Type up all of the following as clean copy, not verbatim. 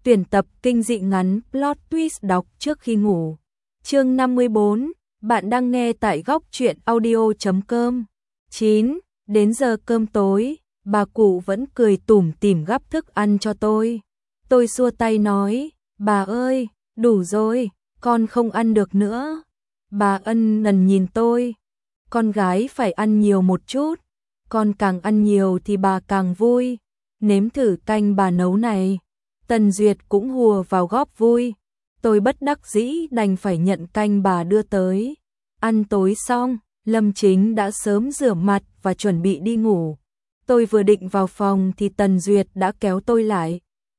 Tuyển tập kinh dị ngắn plot twist đọc trước khi ngủ. Chương 54, bạn đang nghe tại góc truyện audio.com. 9. Đến giờ cơm tối, bà cụ vẫn cười tủm tỉm gắp thức ăn cho tôi. Tôi xua tay nói, bà ơi, đủ rồi, con không ăn được nữa. Bà ân cần nhìn tôi, con gái phải ăn nhiều một chút, con càng ăn nhiều thì bà càng vui. Nếm thử canh bà nấu này. Tần Duyệt cũng hùa vào góp vui. Tôi bất đắc dĩ đành phải nhận canh bà đưa tới. Ăn tối xong, Lâm Chính đã sớm rửa mặt và chuẩn bị đi ngủ. Tôi vừa định vào phòng thì Tần Duyệt đã kéo tôi lại.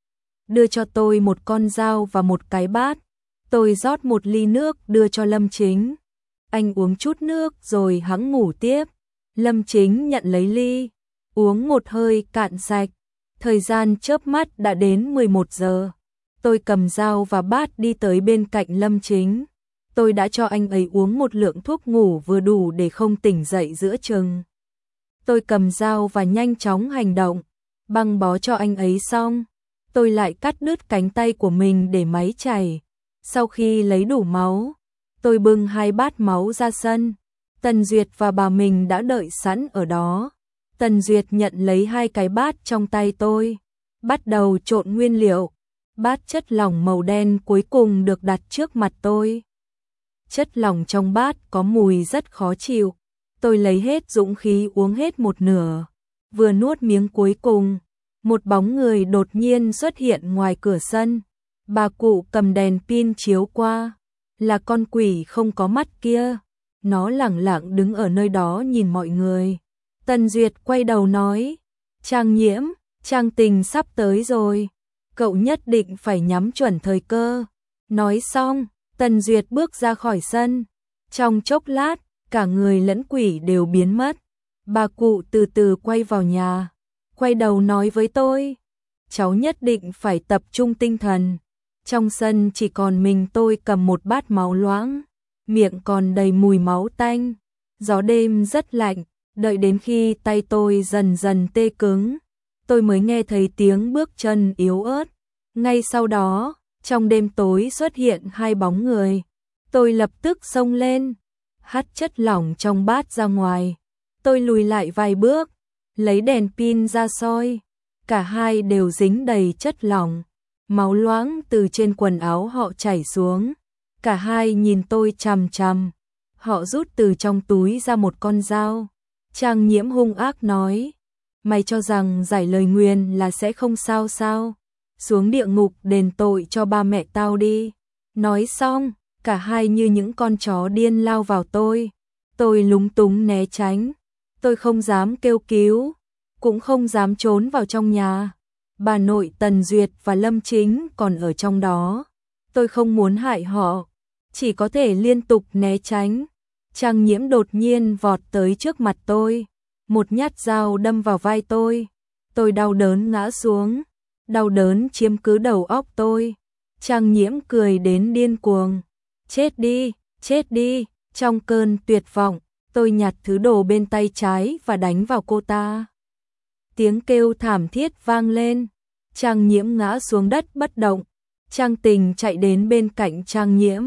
Đưa cho tôi một con dao và một cái bát. Tôi rót một ly nước đưa cho Lâm Chính. Anh uống chút nước rồi hẵng ngủ tiếp. Lâm Chính nhận lấy ly, uống một hơi cạn sạch. Thời gian chớp mắt đã đến 11 giờ. Tôi cầm dao và bát đi tới bên cạnh Lâm Chính. Tôi đã cho anh ấy uống một lượng thuốc ngủ vừa đủ để không tỉnh dậy giữa chừng. Tôi cầm dao và nhanh chóng hành động. Băng bó cho anh ấy xong, tôi lại cắt đứt cánh tay của mình để máy chảy. Sau khi lấy đủ máu, tôi bưng 2 bát máu ra sân. Tần Duyệt và bà mình đã đợi sẵn ở đó. Tần Duyệt nhận lấy 2 cái bát trong tay tôi, bắt đầu trộn nguyên liệu. Bát chất lỏng màu đen cuối cùng được đặt trước mặt tôi. Chất lỏng trong bát có mùi rất khó chịu. Tôi lấy hết dũng khí uống hết một nửa. Vừa nuốt miếng cuối cùng, một bóng người đột nhiên xuất hiện ngoài cửa sân. Bà cụ cầm đèn pin chiếu qua. Là con quỷ không có mắt kia. Nó lẳng lặng đứng ở nơi đó nhìn mọi người. Tần Duyệt quay đầu nói, Trang Nhiễm, Trang Tình sắp tới rồi. Cậu nhất định phải nhắm chuẩn thời cơ. Nói xong, Tần Duyệt bước ra khỏi sân. Trong chốc lát, cả người lẫn quỷ đều biến mất. Bà cụ từ từ quay vào nhà. Quay đầu nói với tôi, cháu nhất định phải tập trung tinh thần. Trong sân chỉ còn mình tôi cầm một bát máu loãng. Miệng còn đầy mùi máu tanh. Gió đêm rất lạnh. Đợi đến khi tay tôi dần dần tê cứng, tôi mới nghe thấy tiếng bước chân yếu ớt. Ngay sau đó, trong đêm tối xuất hiện 2 bóng người. Tôi lập tức xông lên, hắt chất lỏng trong bát ra ngoài. Tôi lùi lại vài bước, lấy đèn pin ra soi. Cả hai đều dính đầy chất lỏng. Máu loãng từ trên quần áo họ chảy xuống. Cả hai nhìn tôi chằm chằm. Họ rút từ trong túi ra một con dao. Trang Nhiễm hung ác nói, mày cho rằng giải lời nguyền là sẽ không sao sao? Xuống địa ngục đền tội cho ba mẹ tao đi. Nói xong, cả hai như những con chó điên lao vào tôi. Tôi lúng túng né tránh. Tôi không dám kêu cứu, cũng không dám trốn vào trong nhà. Bà nội Tần Duyệt và Lâm Chính còn ở trong đó. Tôi không muốn hại họ, chỉ có thể liên tục né tránh. Trang Nhiễm đột nhiên vọt tới trước mặt tôi, một nhát dao đâm vào vai tôi. Tôi đau đớn ngã xuống, đau đớn chiếm cứ đầu óc tôi. Trang Nhiễm cười đến điên cuồng, chết đi, chết đi. Trong cơn tuyệt vọng, tôi nhặt thứ đồ bên tay trái và đánh vào cô ta. Tiếng kêu thảm thiết vang lên, Trang Nhiễm ngã xuống đất bất động. Trang Tình chạy đến bên cạnh Trang Nhiễm,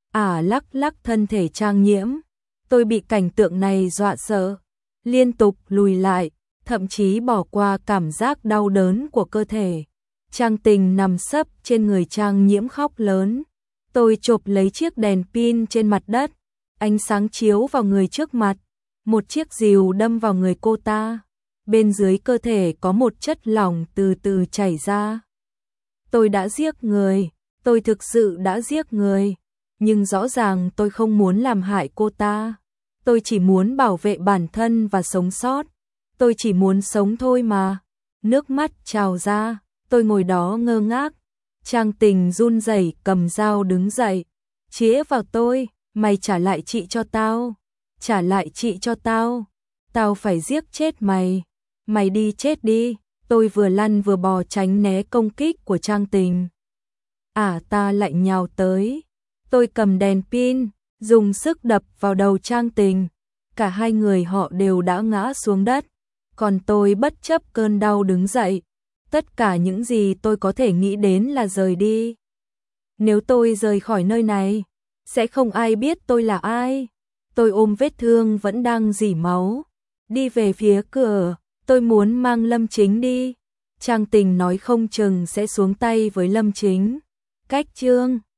lắc lắc thân thể Trang Nhiễm. Tôi bị cảnh tượng này dọa sợ, liên tục lùi lại, thậm chí bỏ qua cảm giác đau đớn của cơ thể. Trang Tình nằm sấp trên người Trang Nhiễm khóc lớn. Tôi chộp lấy chiếc đèn pin trên mặt đất, ánh sáng chiếu vào người trước mặt. Một chiếc rìu đâm vào người cô ta. Bên dưới cơ thể có một chất lỏng từ từ chảy ra. Tôi đã giết người, tôi thực sự đã giết người. Nhưng rõ ràng tôi không muốn làm hại cô ta. Tôi chỉ muốn bảo vệ bản thân và sống sót. Tôi chỉ muốn sống thôi mà. Nước mắt trào ra, tôi ngồi đó ngơ ngác. Trang Tình run rẩy cầm dao đứng dậy, chĩa vào tôi, mày trả lại chị cho tao. Trả lại chị cho tao. Tao phải giết chết mày. Mày đi chết đi. Tôi vừa lăn vừa bò tránh né công kích của Trang Tình. Ta lại nhào tới. Tôi cầm đèn pin, dùng sức đập vào đầu Trang Tình. Cả hai người họ đều đã ngã xuống đất. Còn tôi bất chấp cơn đau đứng dậy. Tất cả những gì tôi có thể nghĩ đến là rời đi. Nếu tôi rời khỏi nơi này, sẽ không ai biết tôi là ai. Tôi ôm vết thương vẫn đang rỉ máu, đi về phía cửa, tôi muốn mang Lâm Chính đi. Trang Tình nói không chừng sẽ xuống tay với Lâm Chính. Cách chương